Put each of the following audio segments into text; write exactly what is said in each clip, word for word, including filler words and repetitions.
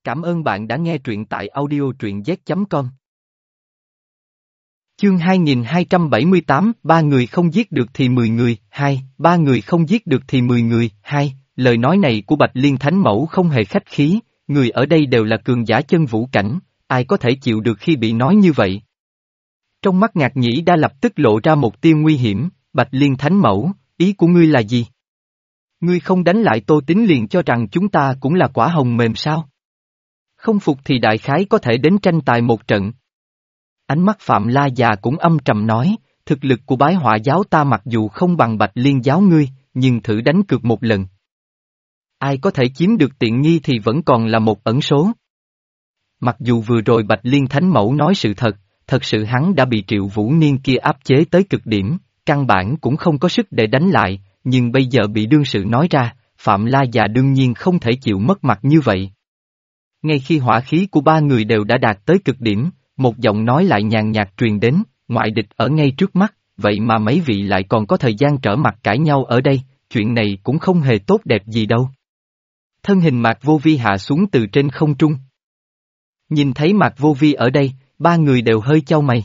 Cảm ơn bạn đã nghe truyện tại audio truyện z chấm com. Chương hai nghìn hai trăm bảy mươi tám, ba người không giết được thì mười người, hai, ba người không giết được thì mười người, hai, lời nói này của Bạch Liên Thánh Mẫu không hề khách khí, người ở đây đều là cường giả chân vũ cảnh, ai có thể chịu được khi bị nói như vậy. Trong mắt Ngạc Nhĩ đã lập tức lộ ra một tia nguy hiểm, Bạch Liên Thánh Mẫu, ý của ngươi là gì? Ngươi không đánh lại Tô Tín liền cho rằng chúng ta cũng là quả hồng mềm sao? Không phục thì đại khái có thể đến tranh tài một trận. Ánh mắt Phạm La già cũng âm trầm nói, thực lực của bái họa giáo ta mặc dù không bằng Bạch Liên giáo ngươi, nhưng thử đánh cược một lần. Ai có thể chiếm được tiện nghi thì vẫn còn là một ẩn số. Mặc dù vừa rồi Bạch Liên Thánh Mẫu nói sự thật, thật sự hắn đã bị Triệu Vũ Niên kia áp chế tới cực điểm, căn bản cũng không có sức để đánh lại, nhưng bây giờ bị đương sự nói ra, Phạm La già đương nhiên không thể chịu mất mặt như vậy. Ngay khi hỏa khí của ba người đều đã đạt tới cực điểm, một giọng nói lại nhàn nhạt truyền đến, ngoại địch ở ngay trước mắt, vậy mà mấy vị lại còn có thời gian trở mặt cãi nhau ở đây, chuyện này cũng không hề tốt đẹp gì đâu. Thân hình Mạc Vô Vi hạ xuống từ trên không trung. Nhìn thấy Mạc Vô Vi ở đây, ba người đều hơi chau mày.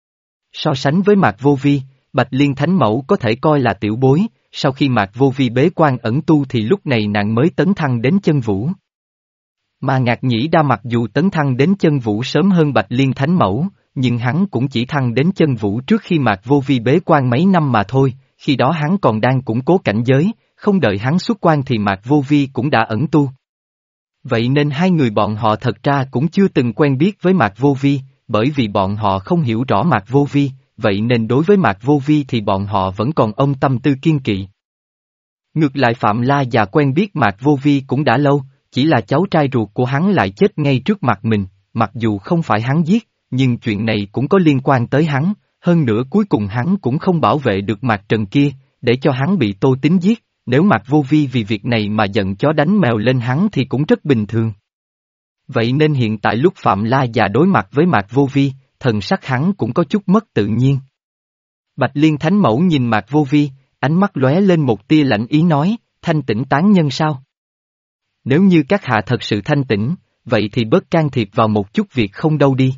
So sánh với Mạc Vô Vi, Bạch Liên Thánh Mẫu có thể coi là tiểu bối, sau khi Mạc Vô Vi bế quan ẩn tu thì lúc này nàng mới tấn thăng đến chân vũ. Mà Ngạc Nhĩ Đa mặc dù tấn thăng đến chân vũ sớm hơn Bạch Liên Thánh Mẫu, nhưng hắn cũng chỉ thăng đến chân vũ trước khi Mạc Vô Vi bế quan mấy năm mà thôi, khi đó hắn còn đang củng cố cảnh giới, không đợi hắn xuất quan thì Mạc Vô Vi cũng đã ẩn tu. Vậy nên hai người bọn họ thật ra cũng chưa từng quen biết với Mạc Vô Vi, bởi vì bọn họ không hiểu rõ Mạc Vô Vi, vậy nên đối với Mạc Vô Vi thì bọn họ vẫn còn ôm tâm tư kiên kỵ. Ngược lại Phạm La già quen biết Mạc Vô Vi cũng đã lâu, chỉ là cháu trai ruột của hắn lại chết ngay trước mặt mình, mặc dù không phải hắn giết, nhưng chuyện này cũng có liên quan tới hắn, hơn nữa cuối cùng hắn cũng không bảo vệ được Mạc Trần kia, để cho hắn bị Tô Tín giết, nếu Mạc Vô Vi vì việc này mà giận chó đánh mèo lên hắn thì cũng rất bình thường. Vậy nên hiện tại lúc Phạm La già đối mặt với Mạc Vô Vi, thần sắc hắn cũng có chút mất tự nhiên. Bạch Liên Thánh Mẫu nhìn Mạc Vô Vi, ánh mắt lóe lên một tia lạnh ý nói, thanh tĩnh tán nhân sao? Nếu như các hạ thật sự thanh tĩnh, vậy thì bớt can thiệp vào một chút việc không đâu đi.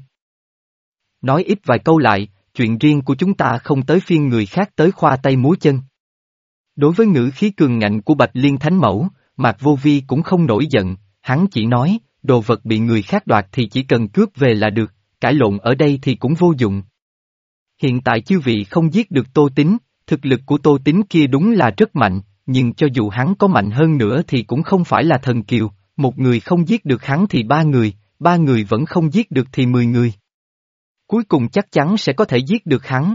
Nói ít vài câu lại, chuyện riêng của chúng ta không tới phiên người khác tới khoa tay múa chân. Đối với ngữ khí cường ngạnh của Bạch Liên Thánh Mẫu, Mạc Vô Vi cũng không nổi giận, hắn chỉ nói, đồ vật bị người khác đoạt thì chỉ cần cướp về là được, cãi lộn ở đây thì cũng vô dụng. Hiện tại chư vị không giết được Tô Tín, thực lực của Tô Tín kia đúng là rất mạnh, nhưng cho dù hắn có mạnh hơn nữa thì cũng không phải là thần kiều, một người không giết được hắn thì ba người, ba người vẫn không giết được thì mười người. Cuối cùng chắc chắn sẽ có thể giết được hắn.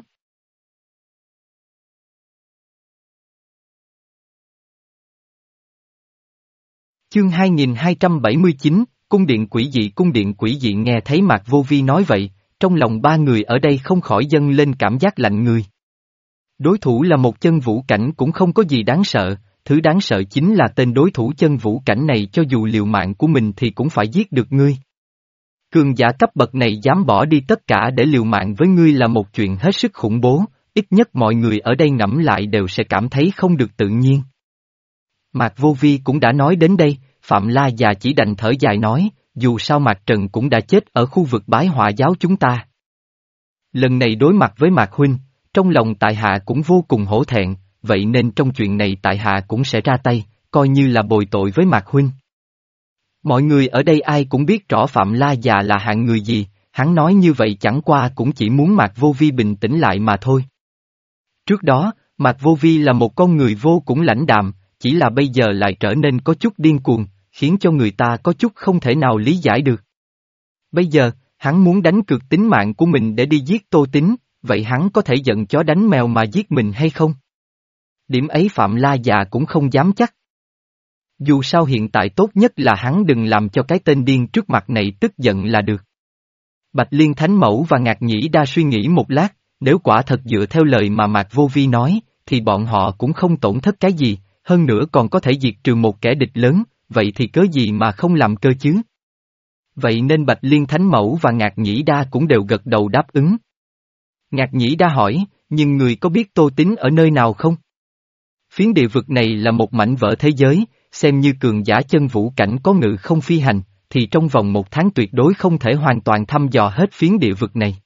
Chương hai nghìn hai trăm bảy mươi chín, Cung điện quỷ dị Cung điện quỷ dị nghe thấy Mạc Vô Vi nói vậy, trong lòng ba người ở đây không khỏi dâng lên cảm giác lạnh người. Đối thủ là một chân vũ cảnh cũng không có gì đáng sợ, thứ đáng sợ chính là tên đối thủ chân vũ cảnh này cho dù liều mạng của mình thì cũng phải giết được ngươi. Cường giả cấp bậc này dám bỏ đi tất cả để liều mạng với ngươi là một chuyện hết sức khủng bố, ít nhất mọi người ở đây ngẫm lại đều sẽ cảm thấy không được tự nhiên. Mạc Vô Vi cũng đã nói đến đây, Phạm La già chỉ đành thở dài nói, dù sao Mạc Trần cũng đã chết ở khu vực bái họa giáo chúng ta. Lần này đối mặt với Mạc Huynh, trong lòng tại hạ cũng vô cùng hổ thẹn, vậy nên trong chuyện này tại hạ cũng sẽ ra tay, coi như là bồi tội với Mạc Huynh. Mọi người ở đây ai cũng biết rõ Phạm La già là hạng người gì, hắn nói như vậy chẳng qua cũng chỉ muốn Mạc Vô Vi bình tĩnh lại mà thôi. Trước đó, Mạc Vô Vi là một con người vô cùng lãnh đạm, chỉ là bây giờ lại trở nên có chút điên cuồng, khiến cho người ta có chút không thể nào lý giải được. Bây giờ, hắn muốn đánh cược tính mạng của mình để đi giết Tô Tín, vậy hắn có thể giận chó đánh mèo mà giết mình hay không? Điểm ấy Phạm La già cũng không dám chắc. Dù sao hiện tại tốt nhất là hắn đừng làm cho cái tên điên trước mặt này tức giận là được. Bạch Liên Thánh Mẫu và Ngạc Nhĩ Đa suy nghĩ một lát, nếu quả thật dựa theo lời mà Mạc Vô Vi nói, thì bọn họ cũng không tổn thất cái gì, hơn nữa còn có thể diệt trừ một kẻ địch lớn, vậy thì cớ gì mà không làm cơ chứ? Vậy nên Bạch Liên Thánh Mẫu và Ngạc Nhĩ Đa cũng đều gật đầu đáp ứng. Ngạc Nhĩ Đa hỏi, nhưng người có biết Tô Tín ở nơi nào không? Phiến địa vực này là một mảnh vỡ thế giới, xem như cường giả chân vũ cảnh có ngự không phi hành, thì trong vòng một tháng tuyệt đối không thể hoàn toàn thăm dò hết phiến địa vực này.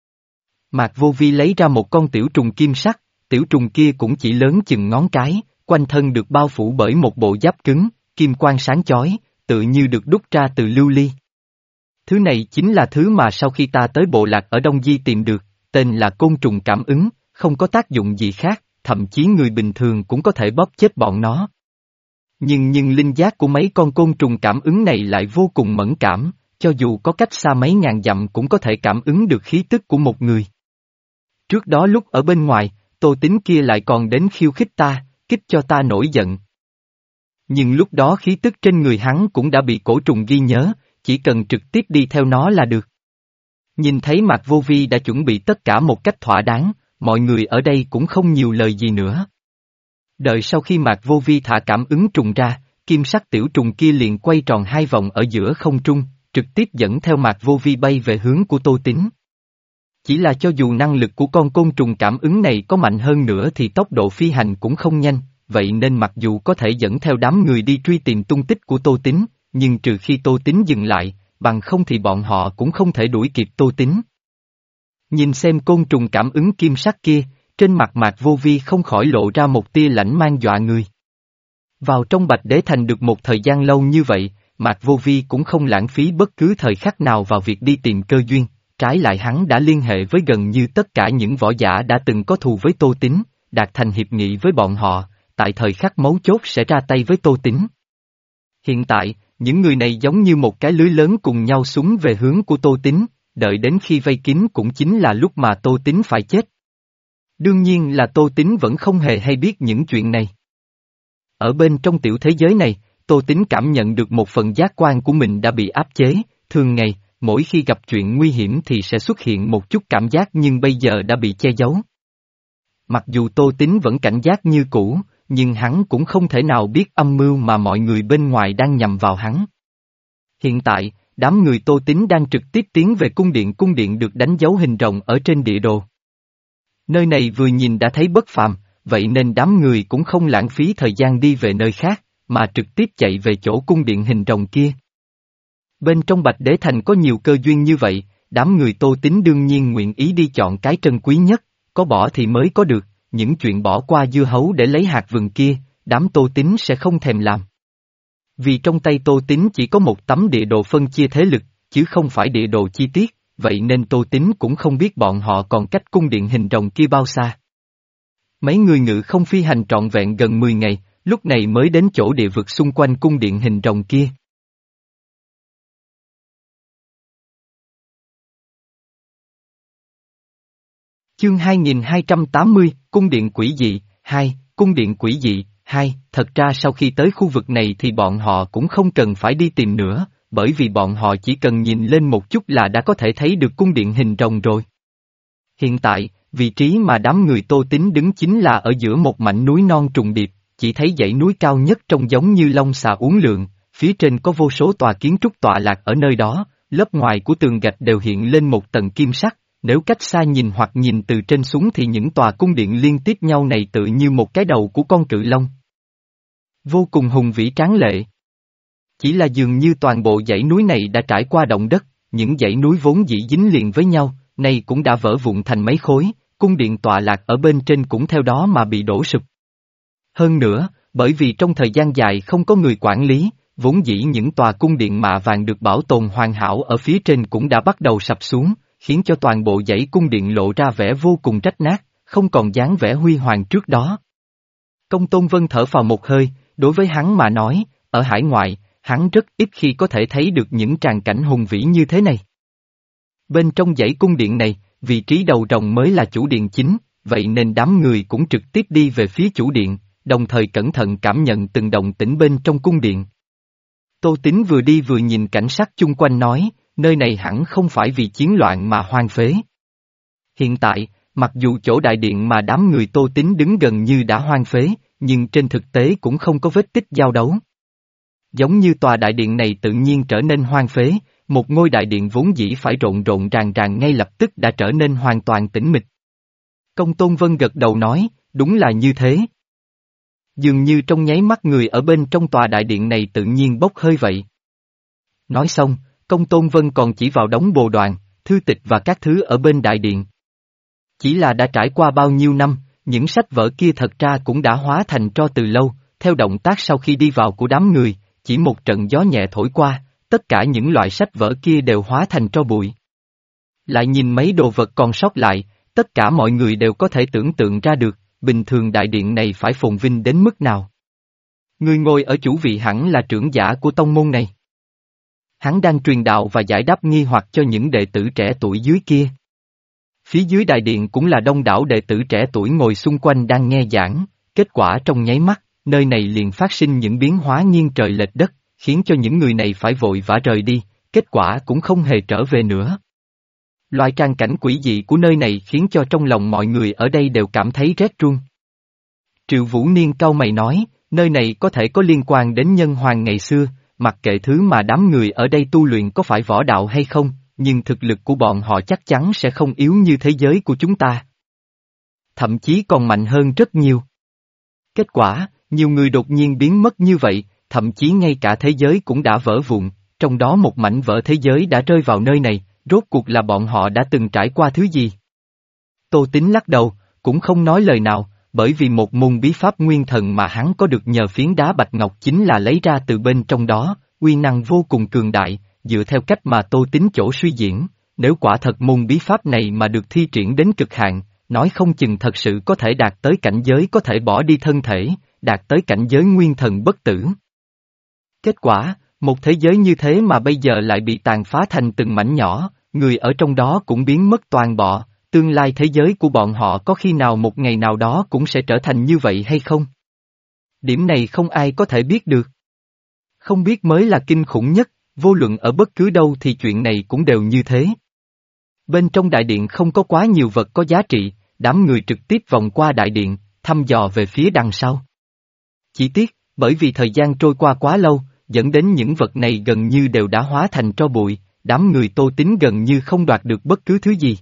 Mạc Vô Vi lấy ra một con tiểu trùng kim sắc, tiểu trùng kia cũng chỉ lớn chừng ngón cái, quanh thân được bao phủ bởi một bộ giáp cứng, kim quang sáng chói, tự như được đúc ra từ lưu ly. Thứ này chính là thứ mà sau khi ta tới bộ lạc ở Đông Di tìm được, tên là côn trùng cảm ứng, không có tác dụng gì khác, thậm chí người bình thường cũng có thể bóp chết bọn nó. Nhưng nhưng linh giác của mấy con côn trùng cảm ứng này lại vô cùng mẫn cảm, cho dù có cách xa mấy ngàn dặm cũng có thể cảm ứng được khí tức của một người. Trước đó lúc ở bên ngoài, Tô Tín kia lại còn đến khiêu khích ta, kích cho ta nổi giận. Nhưng lúc đó khí tức trên người hắn cũng đã bị cổ trùng ghi nhớ, chỉ cần trực tiếp đi theo nó là được. Nhìn thấy Mạc Vô Vi đã chuẩn bị tất cả một cách thỏa đáng, mọi người ở đây cũng không nhiều lời gì nữa. Đợi sau khi Mạc Vô Vi thả cảm ứng trùng ra, kim sắc tiểu trùng kia liền quay tròn hai vòng ở giữa không trung, trực tiếp dẫn theo Mạc Vô Vi bay về hướng của Tô Tín. Chỉ là cho dù năng lực của con côn trùng cảm ứng này có mạnh hơn nữa thì tốc độ phi hành cũng không nhanh, vậy nên mặc dù có thể dẫn theo đám người đi truy tìm tung tích của Tô Tín, nhưng trừ khi Tô Tín dừng lại, bằng không thì bọn họ cũng không thể đuổi kịp Tô Tín. Nhìn xem côn trùng cảm ứng kim sắc kia, trên mặt Mạc Vô Vi không khỏi lộ ra một tia lãnh mang dọa người. Vào trong Bạch Đế Thành được một thời gian lâu như vậy, Mạc Vô Vi cũng không lãng phí bất cứ thời khắc nào vào việc đi tìm cơ duyên, trái lại hắn đã liên hệ với gần như tất cả những võ giả đã từng có thù với Tô Tín, đạt thành hiệp nghị với bọn họ, tại thời khắc mấu chốt sẽ ra tay với Tô Tín. Hiện tại, những người này giống như một cái lưới lớn cùng nhau súng về hướng của Tô Tín, đợi đến khi vây kín cũng chính là lúc mà Tô Tín phải chết. Đương nhiên là Tô Tín vẫn không hề hay biết những chuyện này. Ở bên trong tiểu thế giới này, Tô Tín cảm nhận được một phần giác quan của mình đã bị áp chế, thường ngày, mỗi khi gặp chuyện nguy hiểm thì sẽ xuất hiện một chút cảm giác nhưng bây giờ đã bị che giấu. Mặc dù Tô Tín vẫn cảnh giác như cũ, nhưng hắn cũng không thể nào biết âm mưu mà mọi người bên ngoài đang nhằm vào hắn. Hiện tại, đám người Tô Tín đang trực tiếp tiến về cung điện cung điện được đánh dấu hình rồng ở trên địa đồ. Nơi này vừa nhìn đã thấy bất phàm, vậy nên đám người cũng không lãng phí thời gian đi về nơi khác, mà trực tiếp chạy về chỗ cung điện hình rồng kia. Bên trong Bạch Đế Thành có nhiều cơ duyên như vậy, đám người Tô Tín đương nhiên nguyện ý đi chọn cái trân quý nhất, có bỏ thì mới có được, những chuyện bỏ qua dưa hấu để lấy hạt vừng kia, đám Tô Tín sẽ không thèm làm. Vì trong tay Tô Tín chỉ có một tấm địa đồ phân chia thế lực, chứ không phải địa đồ chi tiết, vậy nên Tô Tín cũng không biết bọn họ còn cách cung điện hình rồng kia bao xa. Mấy người ngự không phi hành trọn vẹn gần mười ngày, lúc này mới đến chỗ địa vực xung quanh cung điện hình rồng kia. Chương hai nghìn hai trăm tám mươi, Cung điện quỷ dị, hai, Cung điện quỷ dị, hai, thật ra sau khi tới khu vực này thì bọn họ cũng không cần phải đi tìm nữa, bởi vì bọn họ chỉ cần nhìn lên một chút là đã có thể thấy được cung điện hình rồng rồi. Hiện tại, vị trí mà đám người Tô Tín đứng chính là ở giữa một mảnh núi non trùng điệp, chỉ thấy dãy núi cao nhất trông giống như long xà uốn lượn, phía trên có vô số tòa kiến trúc tọa lạc ở nơi đó, lớp ngoài của tường gạch đều hiện lên một tầng kim sắc. Nếu cách xa nhìn hoặc nhìn từ trên xuống thì những tòa cung điện liên tiếp nhau này tự như một cái đầu của con cự long. Vô cùng hùng vĩ tráng lệ. Chỉ là dường như toàn bộ dãy núi này đã trải qua động đất, những dãy núi vốn dĩ dính liền với nhau, nay cũng đã vỡ vụn thành mấy khối, cung điện tọa lạc ở bên trên cũng theo đó mà bị đổ sụp. Hơn nữa, bởi vì trong thời gian dài không có người quản lý, vốn dĩ những tòa cung điện mạ vàng được bảo tồn hoàn hảo ở phía trên cũng đã bắt đầu sập xuống, khiến cho toàn bộ dãy cung điện lộ ra vẻ vô cùng rách nát, không còn dáng vẻ huy hoàng trước đó. Công Tôn Vân thở phào một hơi, đối với hắn mà nói, ở hải ngoại, hắn rất ít khi có thể thấy được những tràng cảnh hùng vĩ như thế này. Bên trong dãy cung điện này, vị trí đầu rồng mới là chủ điện chính, vậy nên đám người cũng trực tiếp đi về phía chủ điện, đồng thời cẩn thận cảm nhận từng động tĩnh bên trong cung điện. Tô Tín vừa đi vừa nhìn cảnh sắc chung quanh nói, nơi này hẳn không phải vì chiến loạn mà hoang phế. Hiện tại, mặc dù chỗ đại điện mà đám người Tô Tín đứng gần như đã hoang phế, nhưng trên thực tế cũng không có vết tích giao đấu. Giống như tòa đại điện này tự nhiên trở nên hoang phế, một ngôi đại điện vốn dĩ phải rộn rộn ràng ràng ngay lập tức đã trở nên hoàn toàn tĩnh mịch. Công Tôn Vân gật đầu nói, đúng là như thế. Dường như trong nháy mắt người ở bên trong tòa đại điện này tự nhiên bốc hơi vậy. Nói xong, Công Tôn Vân còn chỉ vào đống bồ đoàn, thư tịch và các thứ ở bên đại điện. Chỉ là đã trải qua bao nhiêu năm, những sách vở kia thật ra cũng đã hóa thành tro từ lâu, theo động tác sau khi đi vào của đám người, chỉ một trận gió nhẹ thổi qua, tất cả những loại sách vở kia đều hóa thành tro bụi. Lại nhìn mấy đồ vật còn sót lại, tất cả mọi người đều có thể tưởng tượng ra được, bình thường đại điện này phải phồn vinh đến mức nào. Người ngồi ở chủ vị hẳn là trưởng giả của tông môn này. Hắn đang truyền đạo và giải đáp nghi hoặc cho những đệ tử trẻ tuổi dưới kia. Phía dưới đại điện cũng là đông đảo đệ tử trẻ tuổi ngồi xung quanh đang nghe giảng, kết quả trong nháy mắt, nơi này liền phát sinh những biến hóa nghiêng trời lệch đất, khiến cho những người này phải vội vã rời đi, kết quả cũng không hề trở về nữa. Loại tràng cảnh quỷ dị của nơi này khiến cho trong lòng mọi người ở đây đều cảm thấy rét run. Triệu Vũ Niên cau mày nói, nơi này có thể có liên quan đến nhân hoàng ngày xưa, mặc kệ thứ mà đám người ở đây tu luyện có phải võ đạo hay không, nhưng thực lực của bọn họ chắc chắn sẽ không yếu như thế giới của chúng ta. Thậm chí còn mạnh hơn rất nhiều. Kết quả, nhiều người đột nhiên biến mất như vậy, thậm chí ngay cả thế giới cũng đã vỡ vụn, trong đó một mảnh vỡ thế giới đã rơi vào nơi này, rốt cuộc là bọn họ đã từng trải qua thứ gì? Tô Tín lắc đầu, cũng không nói lời nào, bởi vì một môn bí pháp nguyên thần mà hắn có được nhờ phiến đá bạch ngọc chính là lấy ra từ bên trong đó, uy năng vô cùng cường đại, dựa theo cách mà Tô Tín chỗ suy diễn, nếu quả thật môn bí pháp này mà được thi triển đến cực hạn, nói không chừng thật sự có thể đạt tới cảnh giới có thể bỏ đi thân thể, đạt tới cảnh giới nguyên thần bất tử. Kết quả, một thế giới như thế mà bây giờ lại bị tàn phá thành từng mảnh nhỏ, người ở trong đó cũng biến mất toàn bộ, tương lai thế giới của bọn họ có khi nào một ngày nào đó cũng sẽ trở thành như vậy hay không? Điểm này không ai có thể biết được. Không biết mới là kinh khủng nhất, vô luận ở bất cứ đâu thì chuyện này cũng đều như thế. Bên trong đại điện không có quá nhiều vật có giá trị, đám người trực tiếp vòng qua đại điện, thăm dò về phía đằng sau. Chỉ tiếc, bởi vì thời gian trôi qua quá lâu, dẫn đến những vật này gần như đều đã hóa thành tro bụi, đám người Tô Tín gần như không đoạt được bất cứ thứ gì.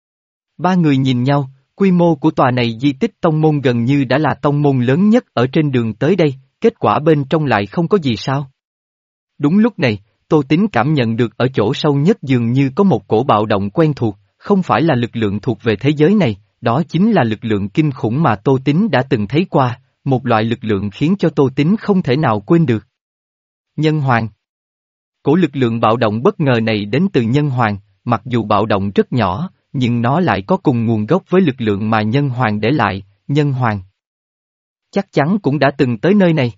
Ba người nhìn nhau, quy mô của tòa này di tích tông môn gần như đã là tông môn lớn nhất ở trên đường tới đây, kết quả bên trong lại không có gì sao. Đúng lúc này, Tô Tín cảm nhận được ở chỗ sâu nhất dường như có một cổ bạo động quen thuộc, không phải là lực lượng thuộc về thế giới này, đó chính là lực lượng kinh khủng mà Tô Tín đã từng thấy qua, một loại lực lượng khiến cho Tô Tín không thể nào quên được. Nhân Hoàng. Cổ lực lượng bạo động bất ngờ này đến từ Nhân Hoàng, mặc dù bạo động rất nhỏ, nhưng nó lại có cùng nguồn gốc với lực lượng mà Nhân Hoàng để lại, Nhân Hoàng. Chắc chắn cũng đã từng tới nơi này.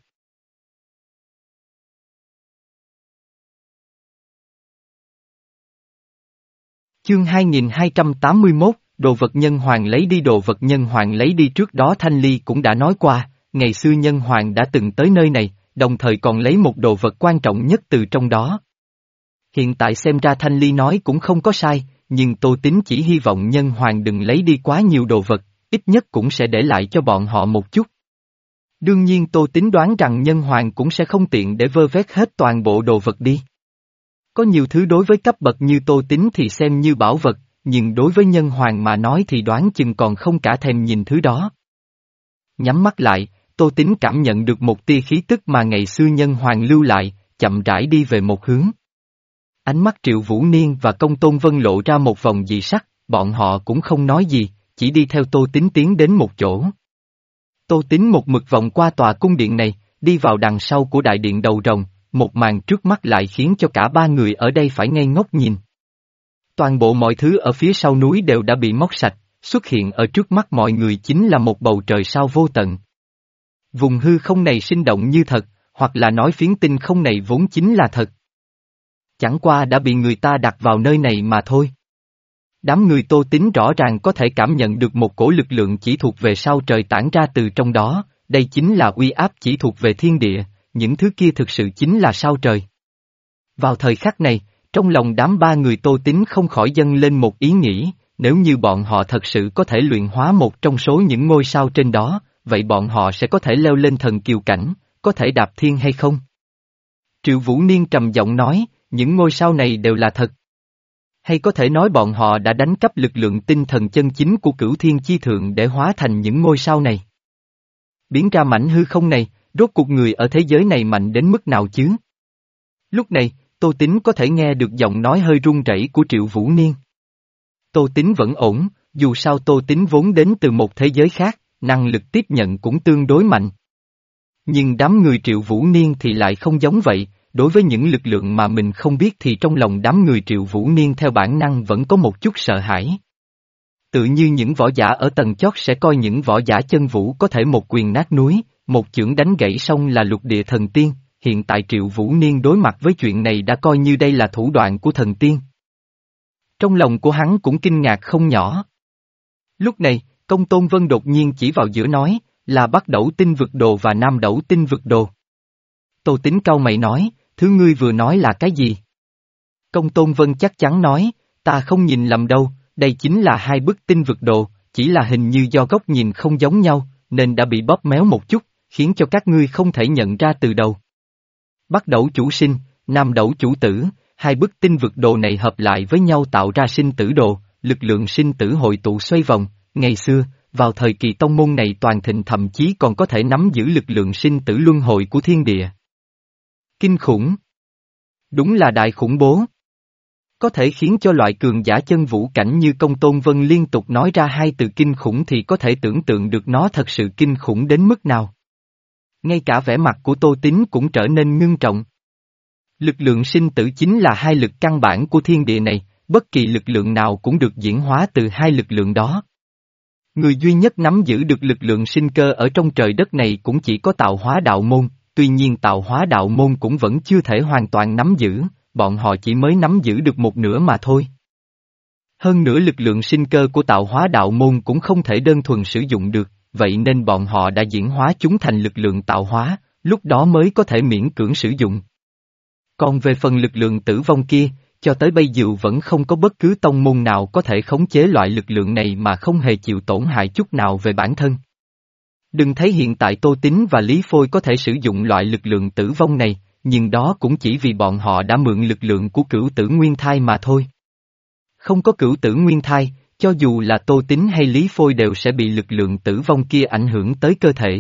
Chương hai nghìn hai trăm tám mươi mốt, đồ vật Nhân Hoàng lấy đi đồ vật Nhân Hoàng lấy đi trước đó Thanh Ly cũng đã nói qua, ngày xưa Nhân Hoàng đã từng tới nơi này, đồng thời còn lấy một đồ vật quan trọng nhất từ trong đó. Hiện tại xem ra Thanh Ly nói cũng không có sai, nhưng Tô Tín chỉ hy vọng Nhân Hoàng đừng lấy đi quá nhiều đồ vật, ít nhất cũng sẽ để lại cho bọn họ một chút. Đương nhiên Tô Tín đoán rằng Nhân Hoàng cũng sẽ không tiện để vơ vét hết toàn bộ đồ vật đi. Có nhiều thứ đối với cấp bậc như Tô Tín thì xem như bảo vật, nhưng đối với Nhân Hoàng mà nói thì đoán chừng còn không cả thèm nhìn thứ đó. Nhắm mắt lại, Tô Tín cảm nhận được một tia khí tức mà ngày xưa Nhân Hoàng lưu lại, chậm rãi đi về một hướng. Ánh mắt Triệu Vũ Niên và Công Tôn Vân lộ ra một vòng dị sắc, bọn họ cũng không nói gì, chỉ đi theo Tô Tín tiến đến một chỗ. Tô Tín một mực vòng qua tòa cung điện này, đi vào đằng sau của đại điện đầu rồng, một màn trước mắt lại khiến cho cả ba người ở đây phải ngây ngốc nhìn. Toàn bộ mọi thứ ở phía sau núi đều đã bị móc sạch, xuất hiện ở trước mắt mọi người chính là một bầu trời sao vô tận. Vùng hư không này sinh động như thật, hoặc là nói phiến tinh không này vốn chính là thật. Chẳng qua đã bị người ta đặt vào nơi này mà thôi. Đám người Tô Tín rõ ràng có thể cảm nhận được một cổ lực lượng chỉ thuộc về sao trời tản ra từ trong đó, đây chính là uy áp chỉ thuộc về thiên địa, những thứ kia thực sự chính là sao trời. Vào thời khắc này, trong lòng đám ba người Tô Tín không khỏi dâng lên một ý nghĩ, nếu như bọn họ thật sự có thể luyện hóa một trong số những ngôi sao trên đó, vậy bọn họ sẽ có thể leo lên thần kiều cảnh, có thể đạp thiên hay không? Triệu Vũ Niên trầm giọng nói, những ngôi sao này đều là thật. Hay có thể nói bọn họ đã đánh cắp lực lượng tinh thần chân chính của Cửu Thiên Chi Thượng để hóa thành những ngôi sao này. Biến ra mảnh hư không này, rốt cuộc người ở thế giới này mạnh đến mức nào chứ? Lúc này, Tô Tín có thể nghe được giọng nói hơi run rẩy của Triệu Vũ Niên. Tô Tín vẫn ổn, dù sao Tô Tín vốn đến từ một thế giới khác, năng lực tiếp nhận cũng tương đối mạnh. Nhưng đám người Triệu Vũ Niên thì lại không giống vậy, đối với những lực lượng mà mình không biết thì trong lòng đám người Triệu Vũ Niên theo bản năng vẫn có một chút sợ hãi. Tự như những võ giả ở tầng chót sẽ coi những võ giả chân vũ có thể một quyền nát núi, một chưởng đánh gãy xong là lục địa thần tiên, hiện tại Triệu Vũ Niên đối mặt với chuyện này đã coi như đây là thủ đoạn của thần tiên. Trong lòng của hắn cũng kinh ngạc không nhỏ. Lúc này, Công Tôn Vân đột nhiên chỉ vào giữa nói, là Bắc Đẩu Tinh Vực Đồ và Nam Đẩu Tinh Vực Đồ. Tô Tín cau mày nói, thứ ngươi vừa nói là cái gì? Công Tôn Vân chắc chắn nói, ta không nhìn lầm đâu, đây chính là hai bức tinh vực đồ, chỉ là hình như do góc nhìn không giống nhau, nên đã bị bóp méo một chút, khiến cho các ngươi không thể nhận ra từ đầu. Bắc Đẩu chủ sinh, Nam Đẩu chủ tử, hai bức tinh vực đồ này hợp lại với nhau tạo ra sinh tử đồ, lực lượng sinh tử hội tụ xoay vòng, ngày xưa, vào thời kỳ tông môn này toàn thịnh thậm chí còn có thể nắm giữ lực lượng sinh tử luân hồi của thiên địa. Kinh khủng! Đúng là đại khủng bố! Có thể khiến cho loại cường giả chân vũ cảnh như Công Tôn Vân liên tục nói ra hai từ kinh khủng thì có thể tưởng tượng được nó thật sự kinh khủng đến mức nào. Ngay cả vẻ mặt của Tô Tín cũng trở nên ngưng trọng. Lực lượng sinh tử chính là hai lực căn bản của thiên địa này, bất kỳ lực lượng nào cũng được diễn hóa từ hai lực lượng đó. Người duy nhất nắm giữ được lực lượng sinh cơ ở trong trời đất này cũng chỉ có tạo hóa đạo môn, tuy nhiên tạo hóa đạo môn cũng vẫn chưa thể hoàn toàn nắm giữ, bọn họ chỉ mới nắm giữ được một nửa mà thôi. Hơn nữa lực lượng sinh cơ của tạo hóa đạo môn cũng không thể đơn thuần sử dụng được, vậy nên bọn họ đã diễn hóa chúng thành lực lượng tạo hóa, lúc đó mới có thể miễn cưỡng sử dụng. Còn về phần lực lượng tử vong kia, cho tới bây giờ vẫn không có bất cứ tông môn nào có thể khống chế loại lực lượng này mà không hề chịu tổn hại chút nào về bản thân. Đừng thấy hiện tại Tô Tín và Lý Phôi có thể sử dụng loại lực lượng tử vong này, nhưng đó cũng chỉ vì bọn họ đã mượn lực lượng của cửu tử nguyên thai mà thôi. Không có cửu tử nguyên thai, cho dù là Tô Tín hay Lý Phôi đều sẽ bị lực lượng tử vong kia ảnh hưởng tới cơ thể.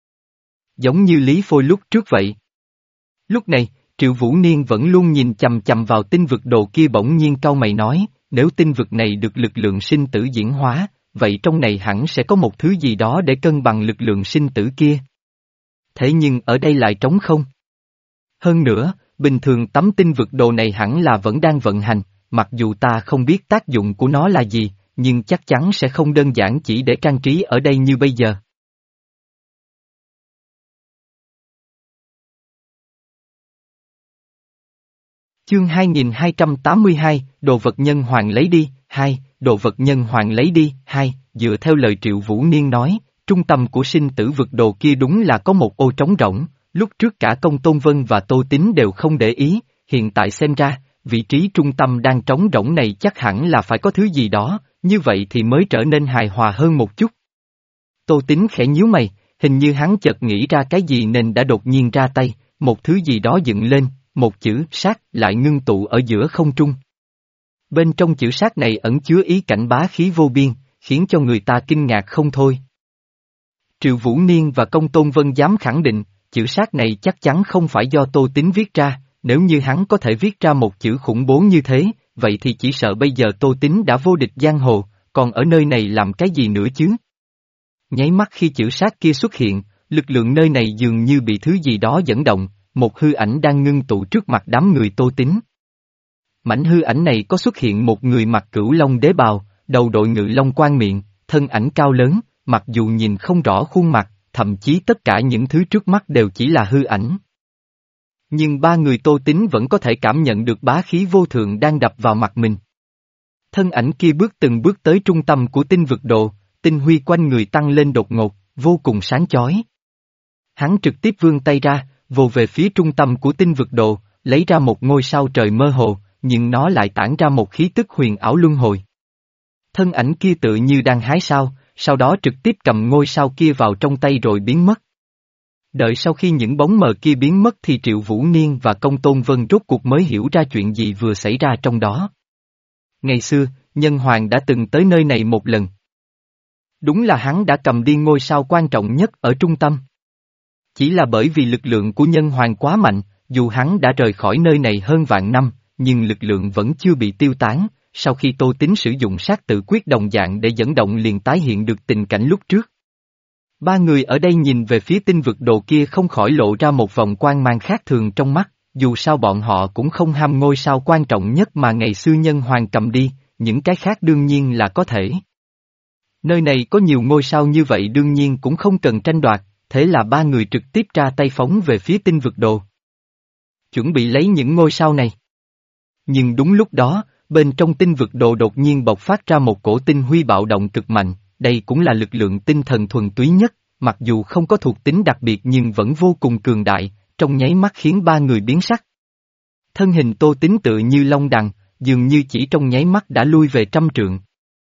Giống như Lý Phôi lúc trước vậy. Lúc này, Triệu Vũ Niên vẫn luôn nhìn chằm chằm vào tinh vực đồ kia bỗng nhiên cau mày nói, nếu tinh vực này được lực lượng sinh tử diễn hóa, vậy trong này hẳn sẽ có một thứ gì đó để cân bằng lực lượng sinh tử kia. Thế nhưng ở đây lại trống không. Hơn nữa, bình thường tấm tinh vực đồ này hẳn là vẫn đang vận hành, mặc dù ta không biết tác dụng của nó là gì, nhưng chắc chắn sẽ không đơn giản chỉ để trang trí ở đây như bây giờ. Chương hai nghìn hai trăm tám mươi hai, Đồ vật nhân hoàng lấy đi, hai, Đồ vật nhân hoàng lấy đi, hai, dựa theo lời Triệu Vũ Niên nói, trung tâm của sinh tử vực đồ kia đúng là có một ô trống rỗng, lúc trước cả Công Tôn Vân và Tô Tín đều không để ý, hiện tại xem ra, vị trí trung tâm đang trống rỗng này chắc hẳn là phải có thứ gì đó, như vậy thì mới trở nên hài hòa hơn một chút. Tô Tín khẽ nhíu mày, hình như hắn chợt nghĩ ra cái gì nên đã đột nhiên ra tay, một thứ gì đó dựng lên, một chữ sát lại ngưng tụ ở giữa không trung. Bên trong chữ sát này ẩn chứa ý cảnh bá khí vô biên, khiến cho người ta kinh ngạc không thôi. Triệu Vũ Niên và Công Tôn Vân dám khẳng định, chữ sát này chắc chắn không phải do Tô Tín viết ra, nếu như hắn có thể viết ra một chữ khủng bố như thế, vậy thì chỉ sợ bây giờ Tô Tín đã vô địch giang hồ, còn ở nơi này làm cái gì nữa chứ? Nháy mắt khi chữ sát kia xuất hiện, lực lượng nơi này dường như bị thứ gì đó dẫn động, một hư ảnh đang ngưng tụ trước mặt đám người Tô Tín. Mảnh hư ảnh này có xuất hiện một người mặc cửu long đế bào, đầu đội ngự long quan miệng, thân ảnh cao lớn, mặc dù nhìn không rõ khuôn mặt, thậm chí tất cả những thứ trước mắt đều chỉ là hư ảnh. Nhưng ba người Tô Tín vẫn có thể cảm nhận được bá khí vô thượng đang đập vào mặt mình. Thân ảnh kia bước từng bước tới trung tâm của tinh vực độ, tinh huy quanh người tăng lên đột ngột, vô cùng sáng chói. Hắn trực tiếp vươn tay ra, vồ về phía trung tâm của tinh vực độ, lấy ra một ngôi sao trời mơ hồ, nhưng nó lại tản ra một khí tức huyền ảo luân hồi. Thân ảnh kia tự như đang hái sao, sau đó trực tiếp cầm ngôi sao kia vào trong tay rồi biến mất. Đợi sau khi những bóng mờ kia biến mất thì Triệu Vũ Niên và Công Tôn Vân rốt cuộc mới hiểu ra chuyện gì vừa xảy ra trong đó. Ngày xưa, Nhân Hoàng đã từng tới nơi này một lần. Đúng là hắn đã cầm đi ngôi sao quan trọng nhất ở trung tâm. Chỉ là bởi vì lực lượng của Nhân Hoàng quá mạnh, dù hắn đã rời khỏi nơi này hơn vạn năm, nhưng lực lượng vẫn chưa bị tiêu tán, sau khi Tô Tín sử dụng sát tự quyết đồng dạng để dẫn động liền tái hiện được tình cảnh lúc trước. Ba người ở đây nhìn về phía tinh vực đồ kia không khỏi lộ ra một vòng quang mang khác thường trong mắt, dù sao bọn họ cũng không ham ngôi sao quan trọng nhất mà ngày xưa Nhân Hoàng cầm đi, những cái khác đương nhiên là có thể. Nơi này có nhiều ngôi sao như vậy đương nhiên cũng không cần tranh đoạt, thế là ba người trực tiếp ra tay phóng về phía tinh vực đồ. Chuẩn bị lấy những ngôi sao này. Nhưng đúng lúc đó, bên trong tinh vực đồ đột nhiên bộc phát ra một cổ tinh huy bạo động cực mạnh, đây cũng là lực lượng tinh thần thuần túy nhất, mặc dù không có thuộc tính đặc biệt nhưng vẫn vô cùng cường đại, trong nháy mắt khiến ba người biến sắc. Thân hình Tô Tín tự như long đằng, dường như chỉ trong nháy mắt đã lui về trăm trượng.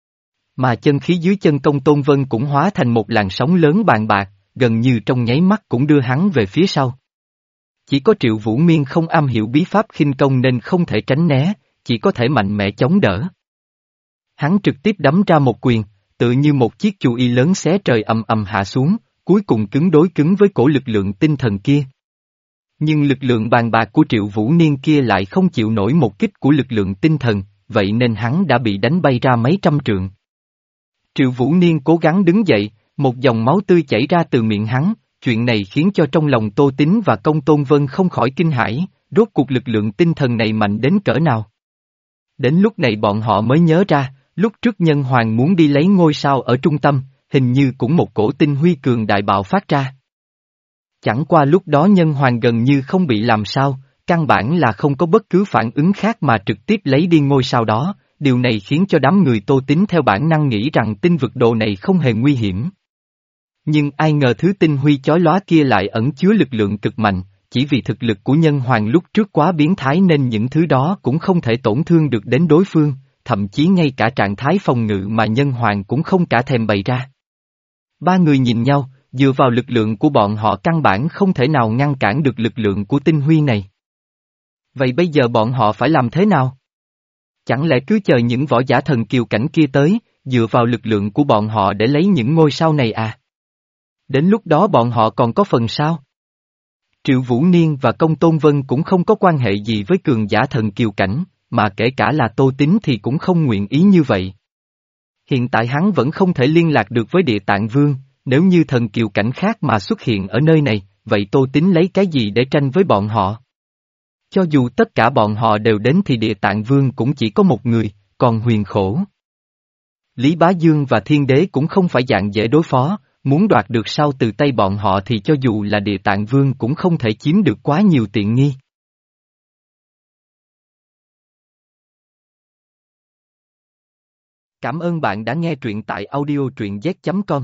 Mà chân khí dưới chân Công Tôn Vân cũng hóa thành một làn sóng lớn bàn bạc, gần như trong nháy mắt cũng đưa hắn về phía sau. Chỉ có Triệu Vũ Miên không am hiểu bí pháp khinh công nên không thể tránh né, chỉ có thể mạnh mẽ chống đỡ. Hắn trực tiếp đấm ra một quyền, tự như một chiếc chù y lớn xé trời ầm ầm hạ xuống, cuối cùng cứng đối cứng với cổ lực lượng tinh thần kia. Nhưng lực lượng bàn bạc của Triệu Vũ Niên kia lại không chịu nổi một kích của lực lượng tinh thần, vậy nên hắn đã bị đánh bay ra mấy trăm trượng. Triệu Vũ Niên cố gắng đứng dậy, một dòng máu tươi chảy ra từ miệng hắn, chuyện này khiến cho trong lòng Tô Tín và Công Tôn Vân không khỏi kinh hãi, rốt cuộc lực lượng tinh thần này mạnh đến cỡ nào. Đến lúc này bọn họ mới nhớ ra, lúc trước Nhân Hoàng muốn đi lấy ngôi sao ở trung tâm, hình như cũng một cổ tinh huy cường đại bạo phát ra. Chẳng qua lúc đó Nhân Hoàng gần như không bị làm sao, căn bản là không có bất cứ phản ứng khác mà trực tiếp lấy đi ngôi sao đó, điều này khiến cho đám người Tô Tín theo bản năng nghĩ rằng tinh vực đồ này không hề nguy hiểm. Nhưng ai ngờ thứ tinh huy chói lóa kia lại ẩn chứa lực lượng cực mạnh, chỉ vì thực lực của Nhân Hoàng lúc trước quá biến thái nên những thứ đó cũng không thể tổn thương được đến đối phương, thậm chí ngay cả trạng thái phòng ngự mà Nhân Hoàng cũng không cả thèm bày ra. Ba người nhìn nhau, dựa vào lực lượng của bọn họ căn bản không thể nào ngăn cản được lực lượng của tinh huy này. Vậy bây giờ bọn họ phải làm thế nào? Chẳng lẽ cứ chờ những võ giả thần kiều cảnh kia tới, dựa vào lực lượng của bọn họ để lấy những ngôi sao này à? Đến lúc đó bọn họ còn có phần sao? Triệu Vũ Niên và Công Tôn Vân cũng không có quan hệ gì với cường giả thần kiều cảnh, mà kể cả là Tô Tín thì cũng không nguyện ý như vậy. Hiện tại hắn vẫn không thể liên lạc được với Địa Tạng Vương, nếu như thần kiều cảnh khác mà xuất hiện ở nơi này, vậy Tô Tín lấy cái gì để tranh với bọn họ? Cho dù tất cả bọn họ đều đến thì Địa Tạng Vương cũng chỉ có một người, còn Huyền Khổ. Lý Bá Dương và Thiên Đế cũng không phải dạng dễ đối phó, muốn đoạt được sao từ tay bọn họ thì cho dù là Địa Tạng Vương cũng không thể chiếm được quá nhiều tiện nghi. Cảm ơn bạn đã nghe truyện tại audio truyện z chấm com.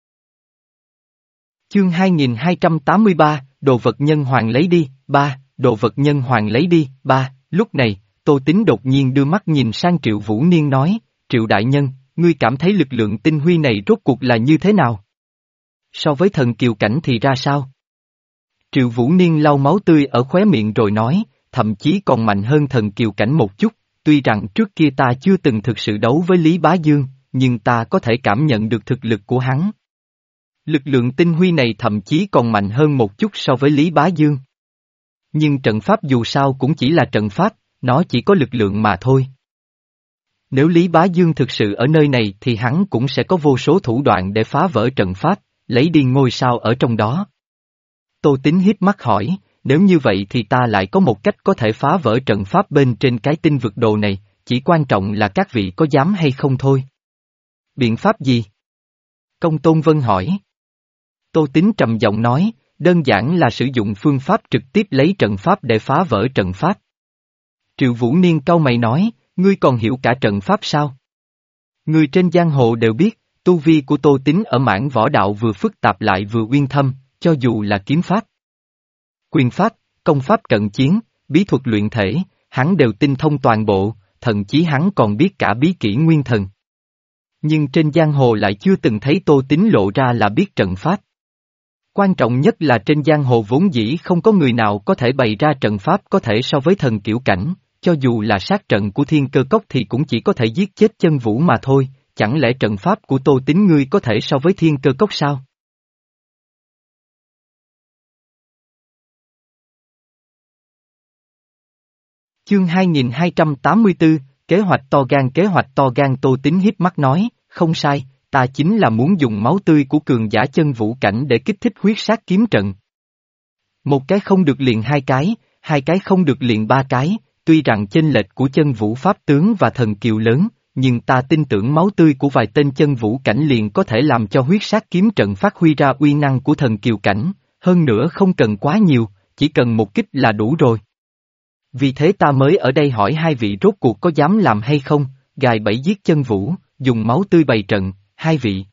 Chương hai nghìn hai trăm tám mươi ba, Đồ vật Nhân Hoàng lấy đi, ba, Đồ vật Nhân Hoàng lấy đi, ba, lúc này, Tô Tín đột nhiên đưa mắt nhìn sang Triệu Vũ Niên nói, Triệu Đại Nhân, ngươi cảm thấy lực lượng tinh huy này rốt cuộc là như thế nào? So với thần kiều cảnh thì ra sao? Triệu Vũ Niên lau máu tươi ở khóe miệng rồi nói, thậm chí còn mạnh hơn thần kiều cảnh một chút, tuy rằng trước kia ta chưa từng thực sự đấu với Lý Bá Dương, nhưng ta có thể cảm nhận được thực lực của hắn. Lực lượng tinh huy này thậm chí còn mạnh hơn một chút so với Lý Bá Dương. Nhưng trận pháp dù sao cũng chỉ là trận pháp, nó chỉ có lực lượng mà thôi. Nếu Lý Bá Dương thực sự ở nơi này thì hắn cũng sẽ có vô số thủ đoạn để phá vỡ trận pháp, lấy đi ngôi sao ở trong đó. Tô Tín híp mắt hỏi, nếu như vậy thì ta lại có một cách có thể phá vỡ trận pháp bên trên cái tinh vực đồ này, chỉ quan trọng là các vị có dám hay không thôi. Biện pháp gì? Công Tôn Vân hỏi. Tô Tín trầm giọng nói, đơn giản là sử dụng phương pháp trực tiếp lấy trận pháp để phá vỡ trận pháp. Triệu Vũ Niên cau mày nói, ngươi còn hiểu cả trận pháp sao? Người trên giang hồ đều biết, tu vi của Tô Tín ở mảng võ đạo vừa phức tạp lại vừa uyên thâm, cho dù là kiếm pháp, quyền pháp, công pháp cận chiến, bí thuật luyện thể, hắn đều tinh thông toàn bộ, thậm chí hắn còn biết cả bí kỹ nguyên thần. Nhưng trên giang hồ lại chưa từng thấy Tô Tín lộ ra là biết trận pháp. Quan trọng nhất là trên giang hồ vốn dĩ không có người nào có thể bày ra trận pháp có thể so với thần kiểu cảnh, cho dù là sát trận của Thiên Cơ Cốc thì cũng chỉ có thể giết chết Chân Vũ mà thôi, chẳng lẽ trận pháp của Tô Tín ngươi có thể so với Thiên Cơ Cốc sao? Chương hai nghìn hai trăm tám mươi tư, kế hoạch to gan kế hoạch to gan Tô Tín híp mắt nói, không sai, ta chính là muốn dùng máu tươi của cường giả chân vũ cảnh để kích thích huyết sát kiếm trận. Một cái không được liền hai cái, hai cái không được liền ba cái, tuy rằng chênh lệch của chân vũ pháp tướng và thần kiều lớn, nhưng ta tin tưởng máu tươi của vài tên chân vũ cảnh liền có thể làm cho huyết sát kiếm trận phát huy ra uy năng của thần kiều cảnh, hơn nữa không cần quá nhiều, chỉ cần một kích là đủ rồi. Vì thế ta mới ở đây hỏi hai vị rốt cuộc có dám làm hay không, gài bẫy giết chân vũ, dùng máu tươi bày trận, hai vị.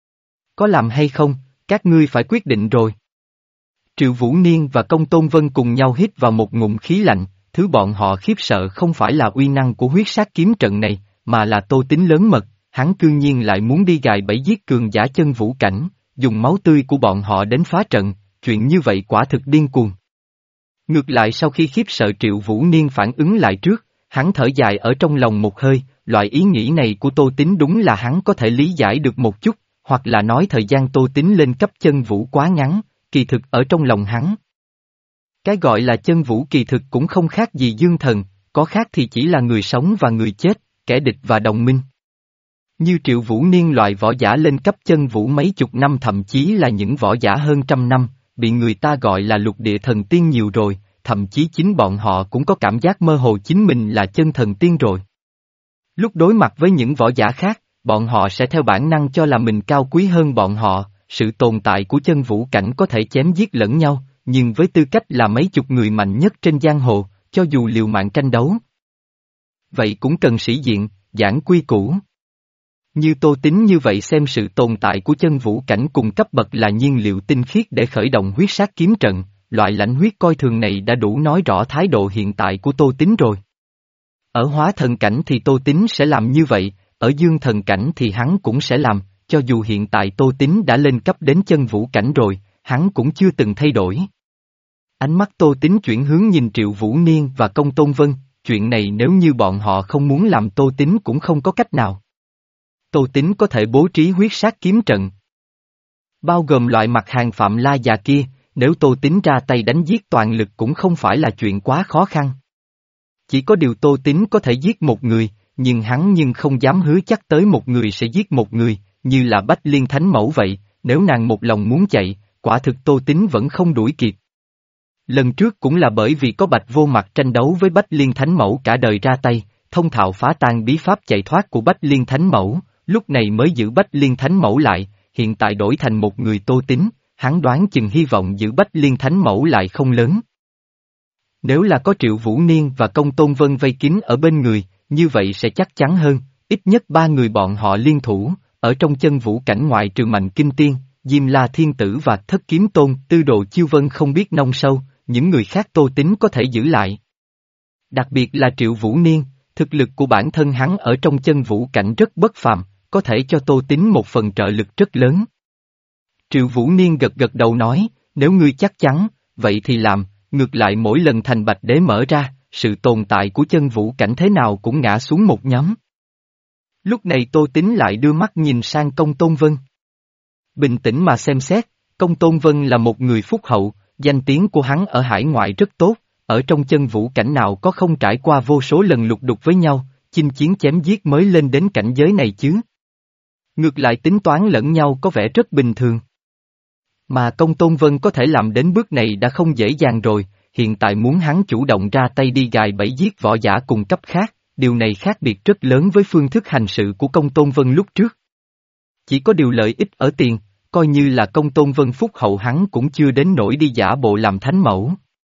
Có làm hay không, các ngươi phải quyết định rồi. Triệu Vũ Niên và Công Tôn Vân cùng nhau hít vào một ngụm khí lạnh, thứ bọn họ khiếp sợ không phải là uy năng của huyết sát kiếm trận này, mà là Tô Tín lớn mật, hắn cương nhiên lại muốn đi gài bẫy giết cường giả chân vũ cảnh, dùng máu tươi của bọn họ đến phá trận, chuyện như vậy quả thực điên cuồng. Ngược lại sau khi khiếp sợ Triệu Vũ Niên phản ứng lại trước, hắn thở dài ở trong lòng một hơi, loại ý nghĩ này của Tô Tín đúng là hắn có thể lý giải được một chút, hoặc là nói thời gian Tô Tín lên cấp chân vũ quá ngắn, kỳ thực ở trong lòng hắn. Cái gọi là chân vũ kỳ thực cũng không khác gì dương thần, có khác thì chỉ là người sống và người chết, kẻ địch và đồng minh. Như Triệu Vũ Niên loại võ giả lên cấp chân vũ mấy chục năm thậm chí là những võ giả hơn trăm năm, bị người ta gọi là lục địa thần tiên nhiều rồi, thậm chí chính bọn họ cũng có cảm giác mơ hồ chính mình là chân thần tiên rồi. Lúc đối mặt với những võ giả khác, bọn họ sẽ theo bản năng cho là mình cao quý hơn bọn họ, sự tồn tại của chân vũ cảnh có thể chém giết lẫn nhau, nhưng với tư cách là mấy chục người mạnh nhất trên giang hồ, cho dù liều mạng tranh đấu. Vậy cũng cần sĩ diện, giảng quy củ. Như Tô Tín như vậy xem sự tồn tại của chân vũ cảnh cùng cấp bậc là nhiên liệu tinh khiết để khởi động huyết sát kiếm trận, loại lãnh huyết coi thường này đã đủ nói rõ thái độ hiện tại của Tô Tín rồi. Ở hóa thần cảnh thì Tô Tín sẽ làm như vậy, ở dương thần cảnh thì hắn cũng sẽ làm, cho dù hiện tại Tô Tín đã lên cấp đến chân vũ cảnh rồi, hắn cũng chưa từng thay đổi. Ánh mắt Tô Tín chuyển hướng nhìn Triệu Vũ Niên và Công Tôn Vân, chuyện này nếu như bọn họ không muốn làm Tô Tín cũng không có cách nào. Tô Tín có thể bố trí huyết sát kiếm trận. Bao gồm loại mặt hàng Phạm La già kia, nếu Tô Tín ra tay đánh giết toàn lực cũng không phải là chuyện quá khó khăn. Chỉ có điều Tô Tín có thể giết một người, nhưng hắn nhưng không dám hứa chắc tới một người sẽ giết một người, như là Bách Liên Thánh Mẫu vậy, nếu nàng một lòng muốn chạy, quả thực Tô Tín vẫn không đuổi kịp. Lần trước cũng là bởi vì có Bạch Vô Mặt tranh đấu với Bách Liên Thánh Mẫu cả đời ra tay, thông thạo phá tan bí pháp chạy thoát của Bách Liên Thánh Mẫu, lúc này mới giữ Bách Liên Thánh Mẫu lại, hiện tại đổi thành một người Tô Tín, hắn đoán chừng hy vọng giữ Bách Liên Thánh Mẫu lại không lớn. Nếu là có Triệu Vũ Niên và Công Tôn Vân vây kín ở bên người, như vậy sẽ chắc chắn hơn, ít nhất ba người bọn họ liên thủ, ở trong chân vũ cảnh ngoại trừ Mạnh Kinh Tiên, Diêm La Thiên Tử và Thất Kiếm Tôn, Tư Đồ Chiêu Vân không biết nông sâu, những người khác Tô Tín có thể giữ lại. Đặc biệt là Triệu Vũ Niên, thực lực của bản thân hắn ở trong chân vũ cảnh rất bất phàm, có thể cho Tô Tín một phần trợ lực rất lớn. Triệu Vũ Niên gật gật đầu nói, nếu ngươi chắc chắn, vậy thì làm, ngược lại mỗi lần thành Bạch Đế mở ra, sự tồn tại của chân vũ cảnh thế nào cũng ngã xuống một nhóm. Lúc này Tô Tín lại đưa mắt nhìn sang Công Tôn Vân. Bình tĩnh mà xem xét, Công Tôn Vân là một người phúc hậu, danh tiếng của hắn ở hải ngoại rất tốt, ở trong chân vũ cảnh nào có không trải qua vô số lần lục đục với nhau, chinh chiến chém giết mới lên đến cảnh giới này chứ. Ngược lại tính toán lẫn nhau có vẻ rất bình thường. Mà Công Tôn Vân có thể làm đến bước này đã không dễ dàng rồi, hiện tại muốn hắn chủ động ra tay đi gài bẫy giết võ giả cùng cấp khác, điều này khác biệt rất lớn với phương thức hành sự của Công Tôn Vân lúc trước. Chỉ có điều lợi ích ở tiền, coi như là Công Tôn Vân phúc hậu hắn cũng chưa đến nỗi đi giả bộ làm thánh mẫu.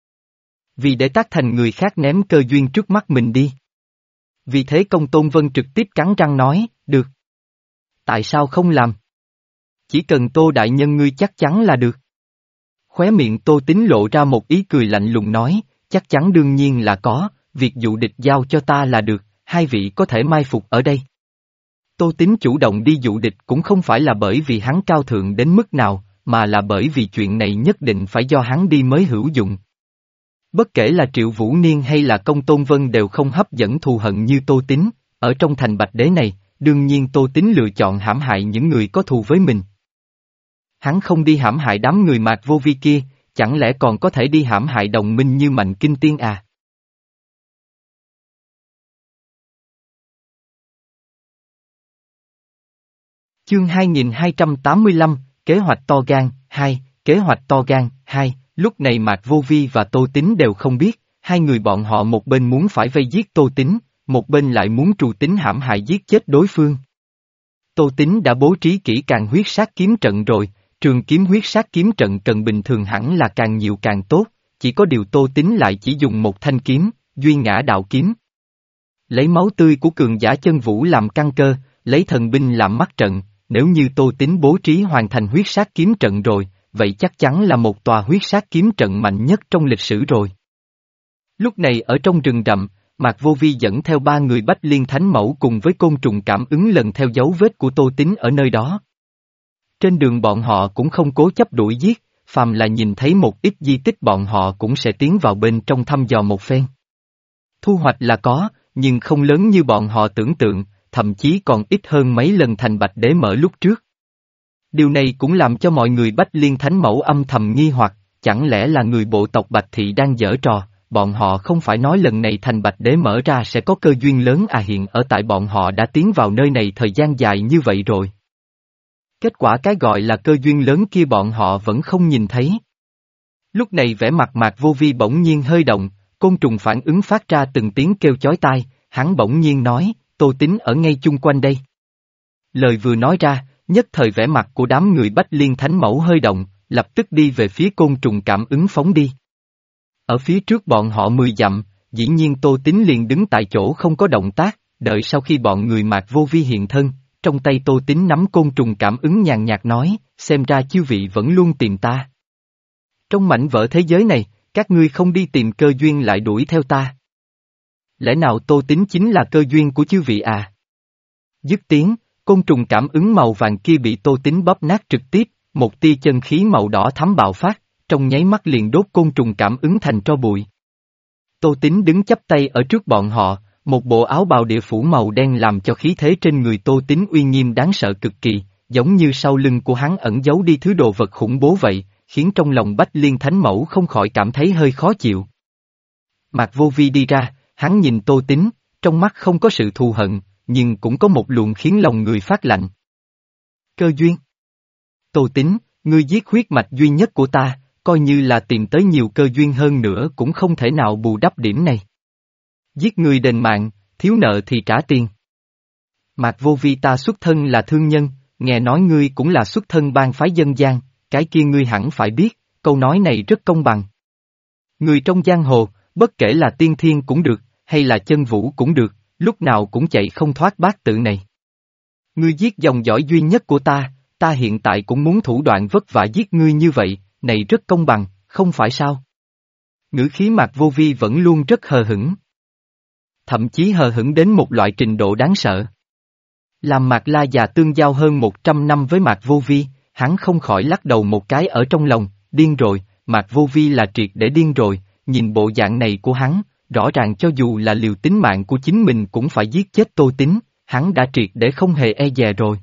Vì để tác thành người khác ném cơ duyên trước mắt mình đi. Vì thế Công Tôn Vân trực tiếp cắn răng nói, được. Tại sao không làm? Chỉ cần Tô đại nhân ngươi chắc chắn là được. Khóe miệng Tô Tín lộ ra một ý cười lạnh lùng nói, chắc chắn đương nhiên là có, việc dụ địch giao cho ta là được, hai vị có thể mai phục ở đây. Tô Tín chủ động đi dụ địch cũng không phải là bởi vì hắn cao thượng đến mức nào, mà là bởi vì chuyện này nhất định phải do hắn đi mới hữu dụng. Bất kể là Triệu Vũ Niên hay là Công Tôn Vân đều không hấp dẫn thù hận như Tô Tín, ở trong thành Bạch Đế này, đương nhiên Tô Tín lựa chọn hãm hại những người có thù với mình. Hắn không đi hãm hại đám người Mạc Vô Vi kia, chẳng lẽ còn có thể đi hãm hại đồng minh như Mạnh Kinh Tiên à? Chương hai nghìn hai trăm tám mươi lăm, Kế hoạch to gan, hai, Kế hoạch to gan, hai, lúc này Mạc Vô Vi và Tô Tín đều không biết, hai người bọn họ một bên muốn phải vây giết Tô Tín, một bên lại muốn trù tính hãm hại giết chết đối phương. Tô Tín đã bố trí kỹ càng huyết sát kiếm trận rồi, trường kiếm huyết sát kiếm trận cần bình thường hẳn là càng nhiều càng tốt, chỉ có điều Tô Tín lại chỉ dùng một thanh kiếm, duy ngã đạo kiếm. Lấy máu tươi của cường giả chân vũ làm căn cơ, lấy thần binh làm mắt trận, nếu như Tô Tín bố trí hoàn thành huyết sát kiếm trận rồi, vậy chắc chắn là một tòa huyết sát kiếm trận mạnh nhất trong lịch sử rồi. Lúc này ở trong rừng rậm, Mạc Vô Vi dẫn theo ba người Bách Liên Thánh Mẫu cùng với côn trùng cảm ứng lần theo dấu vết của Tô Tín ở nơi đó. Trên đường bọn họ cũng không cố chấp đuổi giết, phàm là nhìn thấy một ít di tích bọn họ cũng sẽ tiến vào bên trong thăm dò một phen. Thu hoạch là có, nhưng không lớn như bọn họ tưởng tượng, thậm chí còn ít hơn mấy lần thành Bạch Đế Mở lúc trước. Điều này cũng làm cho mọi người Bách Liên Thánh Mẫu âm thầm nghi hoặc, chẳng lẽ là người bộ tộc Bạch Thị đang giở trò, bọn họ không phải nói lần này thành Bạch Đế mở ra sẽ có cơ duyên lớn à, hiện ở tại bọn họ đã tiến vào nơi này thời gian dài như vậy rồi. Kết quả cái gọi là cơ duyên lớn kia bọn họ vẫn không nhìn thấy. Lúc này vẻ mặt Mạc Vô Vi bỗng nhiên hơi động, côn trùng phản ứng phát ra từng tiếng kêu chói tai, hắn bỗng nhiên nói, Tô Tín ở ngay chung quanh đây. Lời vừa nói ra, nhất thời vẻ mặt của đám người Bách Liên Thánh Mẫu hơi động, lập tức đi về phía côn trùng cảm ứng phóng đi. Ở phía trước bọn họ mười dặm, dĩ nhiên Tô Tín liền đứng tại chỗ không có động tác, đợi sau khi bọn người Mạc Vô Vi hiện thân, trong tay Tô Tín nắm côn trùng cảm ứng nhàn nhạt nói, xem ra chư vị vẫn luôn tìm ta. Trong mảnh vỡ thế giới này, các ngươi không đi tìm cơ duyên lại đuổi theo ta. Lẽ nào Tô Tín chính là cơ duyên của chư vị à? Dứt tiếng, côn trùng cảm ứng màu vàng kia bị Tô Tín bóp nát trực tiếp, một tia chân khí màu đỏ thắm bạo phát, trong nháy mắt liền đốt côn trùng cảm ứng thành tro bụi. Tô Tín đứng chắp tay ở trước bọn họ, một bộ áo bào địa phủ màu đen làm cho khí thế trên người Tô Tín uy nghiêm đáng sợ cực kỳ, giống như sau lưng của hắn ẩn giấu đi thứ đồ vật khủng bố vậy, khiến trong lòng Bách Liên Thánh Mẫu không khỏi cảm thấy hơi khó chịu. Mạc Vô Vi đi ra, hắn nhìn Tô Tín, trong mắt không có sự thù hận, nhưng cũng có một luồng khiến lòng người phát lạnh. Cơ duyên. Tô Tín, ngươi giết huyết mạch duy nhất của ta, coi như là tìm tới nhiều cơ duyên hơn nữa cũng không thể nào bù đắp điểm này. Giết người đền mạng, thiếu nợ thì trả tiền. Mạc Vô Vi, ta xuất thân là thương nhân, nghe nói ngươi cũng là xuất thân bang phái dân gian, cái kia ngươi hẳn phải biết, câu nói này rất công bằng. Người trong giang hồ, bất kể là tiên thiên cũng được, hay là chân vũ cũng được, lúc nào cũng chạy không thoát bát tự này. Ngươi giết dòng dõi duy nhất của ta, ta hiện tại cũng muốn thủ đoạn vất vả giết ngươi như vậy, này rất công bằng, không phải sao? Ngữ khí Mạc Vô Vi vẫn luôn rất hờ hững. Thậm chí hờ hững đến một loại trình độ đáng sợ. Làm Mạc La già tương giao hơn một trăm năm với Mạc Vô Vi, hắn không khỏi lắc đầu một cái ở trong lòng, điên rồi, Mạc Vô Vi là triệt để điên rồi, nhìn bộ dạng này của hắn, rõ ràng cho dù là liều tính mạng của chính mình cũng phải giết chết Tô Tín, hắn đã triệt để không hề e dè rồi.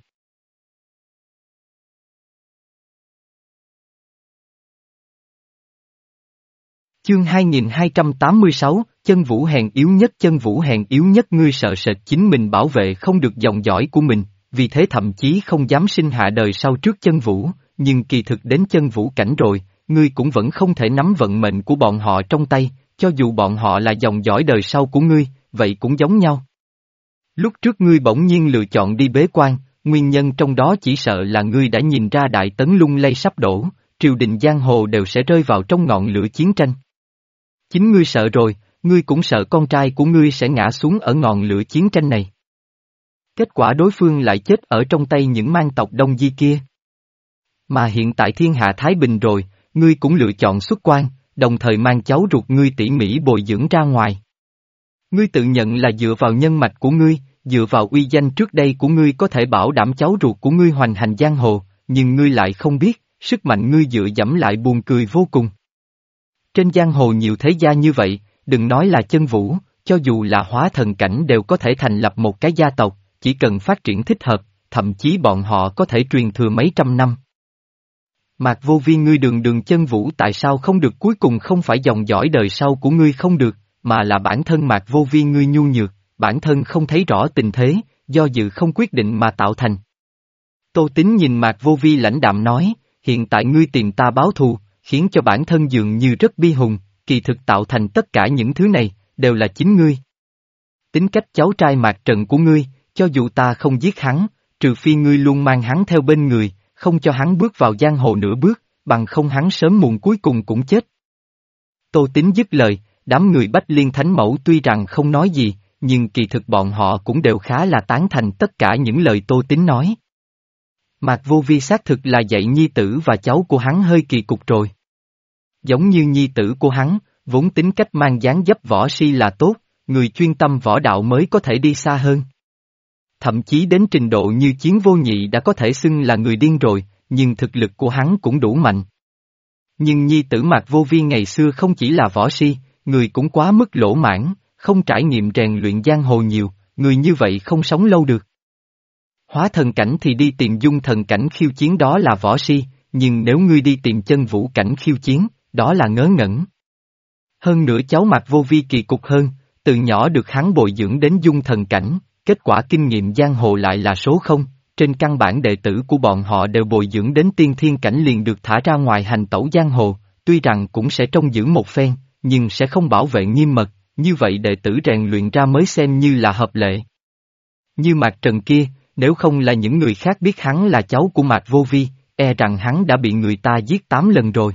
Chương hai nghìn hai trăm tám mươi sáu, chân vũ hèn yếu nhất. Chân vũ hèn yếu nhất, ngươi sợ sệt chính mình bảo vệ không được dòng dõi của mình, vì thế thậm chí không dám sinh hạ đời sau trước chân vũ, nhưng kỳ thực đến chân vũ cảnh rồi, ngươi cũng vẫn không thể nắm vận mệnh của bọn họ trong tay, cho dù bọn họ là dòng dõi đời sau của ngươi, vậy cũng giống nhau. Lúc trước ngươi bỗng nhiên lựa chọn đi bế quan, nguyên nhân trong đó chỉ sợ là ngươi đã nhìn ra Đại Tấn lung lay sắp đổ, triều đình giang hồ đều sẽ rơi vào trong ngọn lửa chiến tranh. Chính ngươi sợ rồi, ngươi cũng sợ con trai của ngươi sẽ ngã xuống ở ngọn lửa chiến tranh này. Kết quả đối phương lại chết ở trong tay những mang tộc Đông Di kia. Mà hiện tại thiên hạ thái bình rồi, ngươi cũng lựa chọn xuất quan, đồng thời mang cháu ruột ngươi tỉ mỉ bồi dưỡng ra ngoài. Ngươi tự nhận là dựa vào nhân mạch của ngươi, dựa vào uy danh trước đây của ngươi có thể bảo đảm cháu ruột của ngươi hoành hành giang hồ, nhưng ngươi lại không biết, sức mạnh ngươi dựa dẫm lại buồn cười vô cùng. Trên giang hồ nhiều thế gia như vậy, đừng nói là chân vũ, cho dù là hóa thần cảnh đều có thể thành lập một cái gia tộc, chỉ cần phát triển thích hợp, thậm chí bọn họ có thể truyền thừa mấy trăm năm. Mạc Vô Vi, ngươi đường đường chân vũ tại sao không được? Cuối cùng không phải dòng dõi đời sau của ngươi không được, mà là bản thân Mạc Vô Vi ngươi nhu nhược, bản thân không thấy rõ tình thế, do dự không quyết định mà tạo thành. Tô Tín nhìn Mạc Vô Vi lãnh đạm nói, hiện tại ngươi tìm ta báo thù, khiến cho bản thân dường như rất bi hùng, kỳ thực tạo thành tất cả những thứ này, đều là chính ngươi. Tính cách cháu trai Mạc Trần của ngươi, cho dù ta không giết hắn, trừ phi ngươi luôn mang hắn theo bên người, không cho hắn bước vào giang hồ nửa bước, bằng không hắn sớm muộn cuối cùng cũng chết. Tô Tín dứt lời, đám người Bách Liên Thánh Mẫu tuy rằng không nói gì, nhưng kỳ thực bọn họ cũng đều khá là tán thành tất cả những lời Tô Tín nói. Mạc Vô Vi xác thực là dạy nhi tử và cháu của hắn hơi kỳ cục rồi. Giống như nhi tử của hắn, vốn tính cách mang dáng dấp võ si là tốt, người chuyên tâm võ đạo mới có thể đi xa hơn. Thậm chí đến trình độ như Chiến Vô Nhị đã có thể xưng là người điên rồi, nhưng thực lực của hắn cũng đủ mạnh. Nhưng nhi tử Mạc Vô Vi ngày xưa không chỉ là võ si, người cũng quá mức lỗ mãn, không trải nghiệm rèn luyện giang hồ nhiều, người như vậy không sống lâu được. Hóa thần cảnh thì đi tìm dung thần cảnh khiêu chiến đó là võ si, nhưng nếu ngươi đi tìm chân vũ cảnh khiêu chiến, đó là ngớ ngẩn. Hơn nữa cháu Mạc Vô Vi kỳ cục hơn, từ nhỏ được hắn bồi dưỡng đến dung thần cảnh, kết quả kinh nghiệm giang hồ lại là số không, trên căn bản đệ tử của bọn họ đều bồi dưỡng đến tiên thiên cảnh liền được thả ra ngoài hành tẩu giang hồ, tuy rằng cũng sẽ trông giữ một phen, nhưng sẽ không bảo vệ nghiêm mật, như vậy đệ tử rèn luyện ra mới xem như là hợp lệ. Như Mạc Trần kia, nếu không là những người khác biết hắn là cháu của Mạc Vô Vi, e rằng hắn đã bị người ta giết tám lần rồi.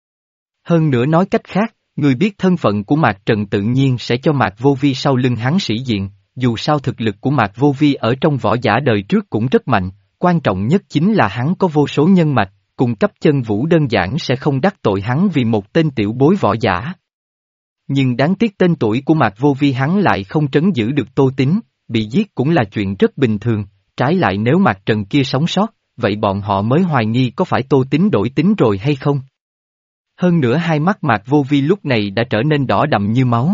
Hơn nữa nói cách khác, người biết thân phận của Mạc Trần tự nhiên sẽ cho Mạc Vô Vi sau lưng hắn sĩ diện, dù sao thực lực của Mạc Vô Vi ở trong võ giả đời trước cũng rất mạnh, quan trọng nhất chính là hắn có vô số nhân mạch, cùng cấp chân vũ đơn giản sẽ không đắc tội hắn vì một tên tiểu bối võ giả. Nhưng đáng tiếc tên tuổi của Mạc Vô Vi hắn lại không trấn giữ được Tô Tín, bị giết cũng là chuyện rất bình thường, trái lại nếu Mạc Trần kia sống sót, vậy bọn họ mới hoài nghi có phải Tô Tín đổi tính rồi hay không. Hơn nữa hai mắt Mạc Vô Vi lúc này đã trở nên đỏ đậm như máu.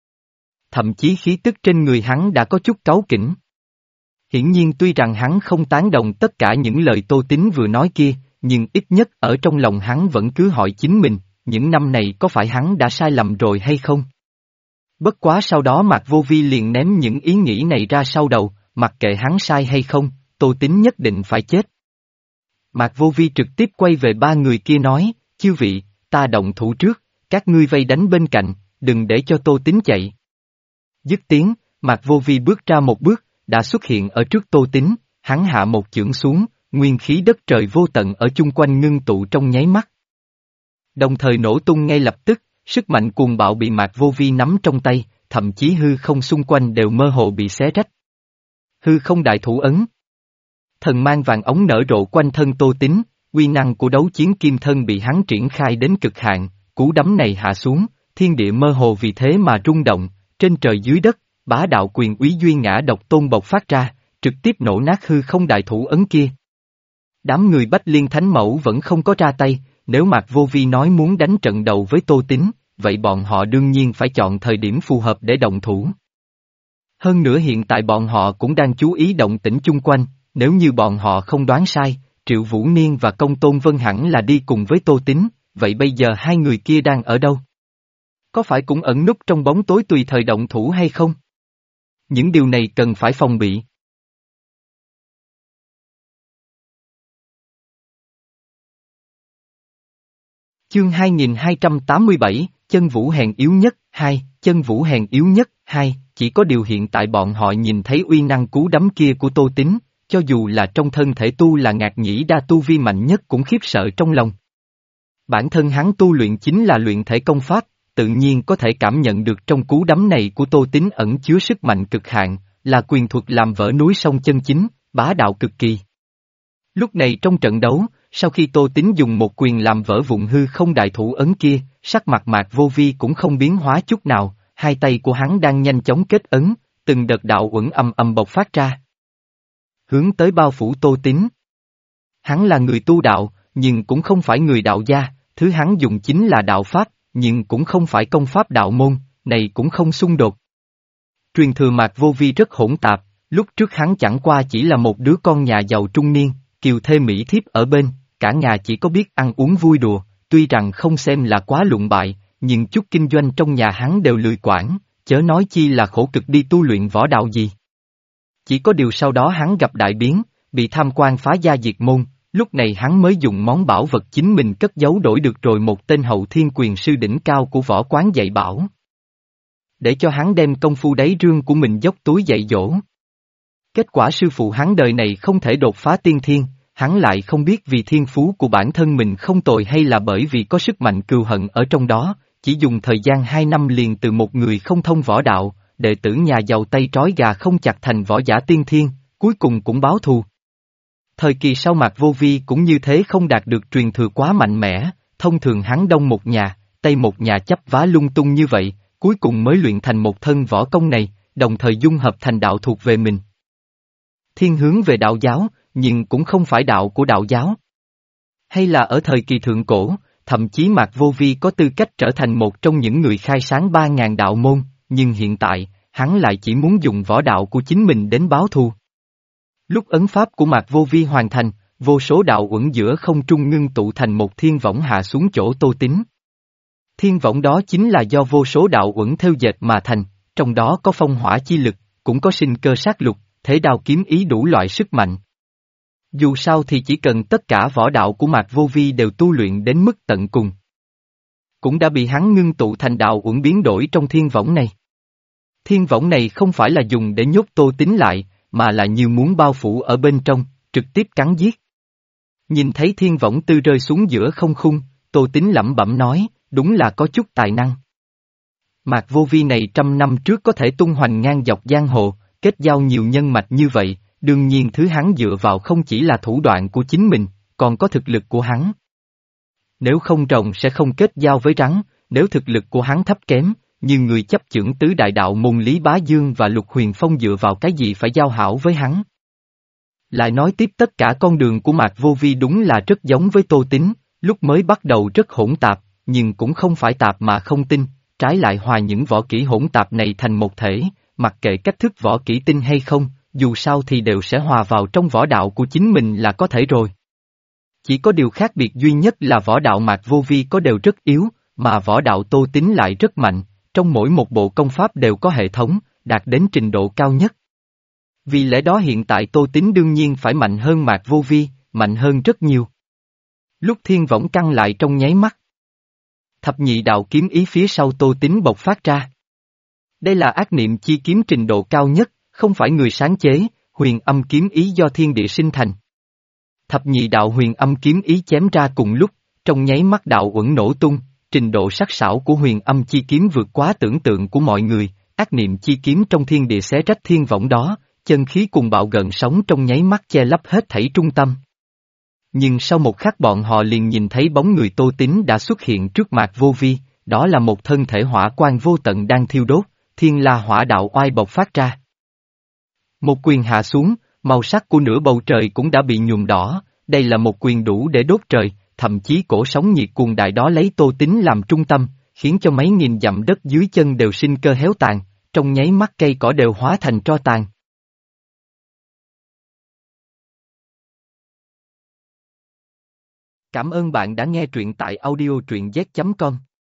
Thậm chí khí tức trên người hắn đã có chút cáu kỉnh. Hiển nhiên tuy rằng hắn không tán đồng tất cả những lời Tô Tín vừa nói kia, nhưng ít nhất ở trong lòng hắn vẫn cứ hỏi chính mình, những năm này có phải hắn đã sai lầm rồi hay không? Bất quá sau đó Mạc Vô Vi liền ném những ý nghĩ này ra sau đầu, mặc kệ hắn sai hay không, Tô Tín nhất định phải chết. Mạc Vô Vi trực tiếp quay về ba người kia nói, chư vị, ta động thủ trước, các ngươi vây đánh bên cạnh, đừng để cho Tô Tín chạy. Dứt tiếng, Mạc Vô Vi bước ra một bước, đã xuất hiện ở trước Tô Tín, hắn hạ một chưởng xuống, nguyên khí đất trời vô tận ở chung quanh ngưng tụ trong nháy mắt. Đồng thời nổ tung ngay lập tức, sức mạnh cuồng bạo bị Mạc Vô Vi nắm trong tay, thậm chí hư không xung quanh đều mơ hồ bị xé rách. Hư không đại thủ ấn. Thần mang vàng ống nở rộ quanh thân Tô Tín, uy năng của đấu chiến kim thân bị hắn triển khai đến cực hạn, cú đấm này hạ xuống, thiên địa mơ hồ vì thế mà rung động, trên trời dưới đất, bá đạo quyền úy duy ngã độc tôn bộc phát ra, trực tiếp nổ nát hư không đại thủ ấn kia. Đám người Bách Liên Thánh Mẫu vẫn không có ra tay, nếu Mạc Vô Vi nói muốn đánh trận đầu với Tô Tín, vậy bọn họ đương nhiên phải chọn thời điểm phù hợp để động thủ. Hơn nữa hiện tại bọn họ cũng đang chú ý động tĩnh chung quanh, nếu như bọn họ không đoán sai, Triệu Vũ Niên và Công Tôn Vân hẳn là đi cùng với Tô Tín, vậy bây giờ hai người kia đang ở đâu? Có phải cũng ẩn núp trong bóng tối tùy thời động thủ hay không? Những điều này cần phải phòng bị. Chương hai nghìn hai trăm tám mươi bảy, chân vũ hèn yếu nhất, hai, chân vũ hèn yếu nhất, hai, chỉ có điều hiện tại bọn họ nhìn thấy uy năng cú đấm kia của Tô Tín, cho dù là trong thân thể tu là Ngạc Nhĩ Đa tu vi mạnh nhất cũng khiếp sợ trong lòng. Bản thân hắn tu luyện chính là luyện thể công pháp, tự nhiên có thể cảm nhận được trong cú đấm này của Tô Tín ẩn chứa sức mạnh cực hạn, là quyền thuật làm vỡ núi sông chân chính, bá đạo cực kỳ. Lúc này trong trận đấu, sau khi Tô Tín dùng một quyền làm vỡ vụn hư không đại thủ ấn kia, sắc mặt Mạc Vô Vi cũng không biến hóa chút nào, hai tay của hắn đang nhanh chóng kết ấn, từng đợt đạo uẩn âm âm bộc phát ra. Hướng tới bao phủ Tô Tín. Hắn là người tu đạo, nhưng cũng không phải người đạo gia, thứ hắn dùng chính là đạo pháp, nhưng cũng không phải công pháp đạo môn, này cũng không xung đột. Truyền thừa Mạc Vô Vi rất hỗn tạp, lúc trước hắn chẳng qua chỉ là một đứa con nhà giàu trung niên, kiều thê mỹ thiếp ở bên, cả nhà chỉ có biết ăn uống vui đùa, tuy rằng không xem là quá lụng bại, nhưng chút kinh doanh trong nhà hắn đều lười quản, chớ nói chi là khổ cực đi tu luyện võ đạo gì. Chỉ có điều sau đó hắn gặp đại biến, bị tham quan phá gia diệt môn, lúc này hắn mới dùng món bảo vật chính mình cất giấu đổi được rồi một tên hậu thiên quyền sư đỉnh cao của võ quán dạy bảo. Để cho hắn đem công phu đáy rương của mình dốc túi dạy dỗ. Kết quả sư phụ hắn đời này không thể đột phá tiên thiên, hắn lại không biết vì thiên phú của bản thân mình không tồi hay là bởi vì có sức mạnh cừu hận ở trong đó, chỉ dùng thời gian hai năm liền từ một người không thông võ đạo, đệ tử nhà giàu tay trói gà không chặt thành võ giả tiên thiên, cuối cùng cũng báo thù. Thời kỳ sau Mạc Vô Vi cũng như thế không đạt được truyền thừa quá mạnh mẽ, thông thường hắn đông một nhà, tây một nhà chấp vá lung tung như vậy, cuối cùng mới luyện thành một thân võ công này, đồng thời dung hợp thành đạo thuộc về mình. Thiên hướng về đạo giáo, nhưng cũng không phải đạo của đạo giáo. Hay là ở thời kỳ thượng cổ, thậm chí Mạc Vô Vi có tư cách trở thành một trong những người khai sáng ba ngàn đạo môn, nhưng hiện tại, hắn lại chỉ muốn dùng võ đạo của chính mình đến báo thù. Lúc ấn pháp của Mạc Vô Vi hoàn thành, vô số đạo uẩn giữa không trung ngưng tụ thành một thiên võng hạ xuống chỗ Tô Tín. Thiên võng đó chính là do vô số đạo uẩn thêu dệt mà thành, trong đó có phong hỏa chi lực, cũng có sinh cơ sát lục, thế đao kiếm ý đủ loại sức mạnh. Dù sao thì chỉ cần tất cả võ đạo của Mạc Vô Vi đều tu luyện đến mức tận cùng. Cũng đã bị hắn ngưng tụ thành đạo uẩn biến đổi trong thiên võng này. Thiên võng này không phải là dùng để nhốt Tô Tín lại, mà là như muốn bao phủ ở bên trong, trực tiếp cắn giết. Nhìn thấy thiên võng tư rơi xuống giữa không khung, Tô Tín lẩm bẩm nói, đúng là có chút tài năng. Mạc Vô Vi này trăm năm trước có thể tung hoành ngang dọc giang hồ, kết giao nhiều nhân mạch như vậy, đương nhiên thứ hắn dựa vào không chỉ là thủ đoạn của chính mình, còn có thực lực của hắn. Nếu không rồng sẽ không kết giao với rắn, nếu thực lực của hắn thấp kém, như người chấp chưởng tứ đại đạo môn Lý Bá Dương và Lục Huyền Phong dựa vào cái gì phải giao hảo với hắn. Lại nói tiếp tất cả con đường của Mạc Vô Vi đúng là rất giống với Tô Tín, lúc mới bắt đầu rất hỗn tạp, nhưng cũng không phải tạp mà không tin, trái lại hòa những võ kỹ hỗn tạp này thành một thể, mặc kệ cách thức võ kỹ tinh hay không, dù sao thì đều sẽ hòa vào trong võ đạo của chính mình là có thể rồi. Chỉ có điều khác biệt duy nhất là võ đạo Mạc Vô Vi có đều rất yếu, mà võ đạo Tô Tín lại rất mạnh, trong mỗi một bộ công pháp đều có hệ thống, đạt đến trình độ cao nhất. Vì lẽ đó hiện tại Tô Tín đương nhiên phải mạnh hơn Mạc Vô Vi, mạnh hơn rất nhiều. Lúc thiên võng căng lại trong nháy mắt. Thập nhị đạo kiếm ý phía sau Tô Tín bộc phát ra. Đây là ác niệm chi kiếm trình độ cao nhất, không phải người sáng chế, huyền âm kiếm ý do thiên địa sinh thành. Thập nhị đạo huyền âm kiếm ý chém ra cùng lúc, trong nháy mắt đạo uẩn nổ tung, trình độ sắc sảo của huyền âm chi kiếm vượt quá tưởng tượng của mọi người, ác niệm chi kiếm trong thiên địa xé rách thiên võng đó, chân khí cùng bạo gần sóng trong nháy mắt che lấp hết thảy trung tâm. Nhưng sau một khắc bọn họ liền nhìn thấy bóng người Tô Tín đã xuất hiện trước Mạc Vô Vi, đó là một thân thể hỏa quan vô tận đang thiêu đốt, thiên la hỏa đạo oai bộc phát ra. Một quyền hạ xuống, màu sắc của nửa bầu trời cũng đã bị nhuộm đỏ, đây là một quyền đủ để đốt trời, thậm chí cổ sóng nhiệt cuồng đại đó lấy Tô Tín làm trung tâm, khiến cho mấy nghìn dặm đất dưới chân đều sinh cơ héo tàn, trong nháy mắt cây cỏ đều hóa thành tro tàn. Cảm ơn bạn đã nghe truyện tại audio truyện z chấm com.